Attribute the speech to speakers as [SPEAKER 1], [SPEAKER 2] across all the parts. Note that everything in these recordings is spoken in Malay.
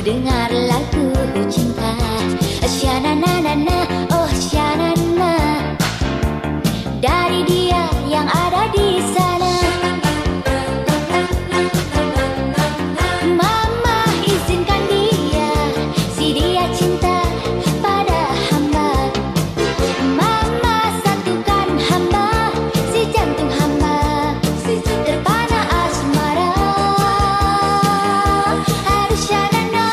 [SPEAKER 1] dengar lagu cinta. Syananana, oh syanana, dari dia yang ada di sana. Mama izinkan dia, si dia cinta pada hamba. Mama satukan hamba, si jantung hamba terpana asmara. Harus syanana,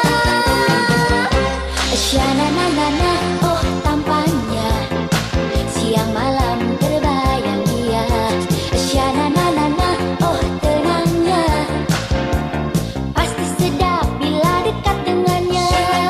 [SPEAKER 1] syananana, oh tampaknya siang malam terbayang dia. Syananana, oh tenangnya, pasti sedap bila dekat dengannya.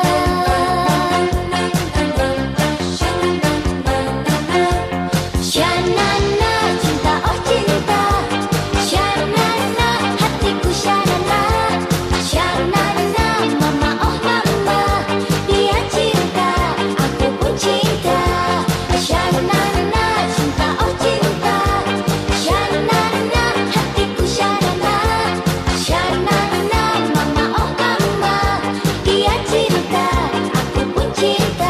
[SPEAKER 1] Syanana, cinta oh cinta. Syanana, hatiku syanana. Syanana, mama oh mama, dia cinta, aku pun cinta. Syanana, cinta oh cinta. Syanana, hatiku syanana. Syanana, mama oh mama, dia cinta, aku pun cinta.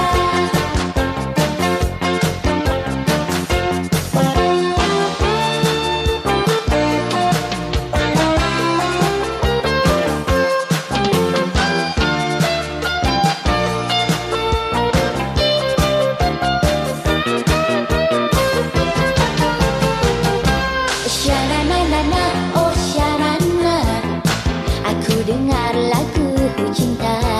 [SPEAKER 1] Syananana, oh syanana, aku dengar lagu cinta.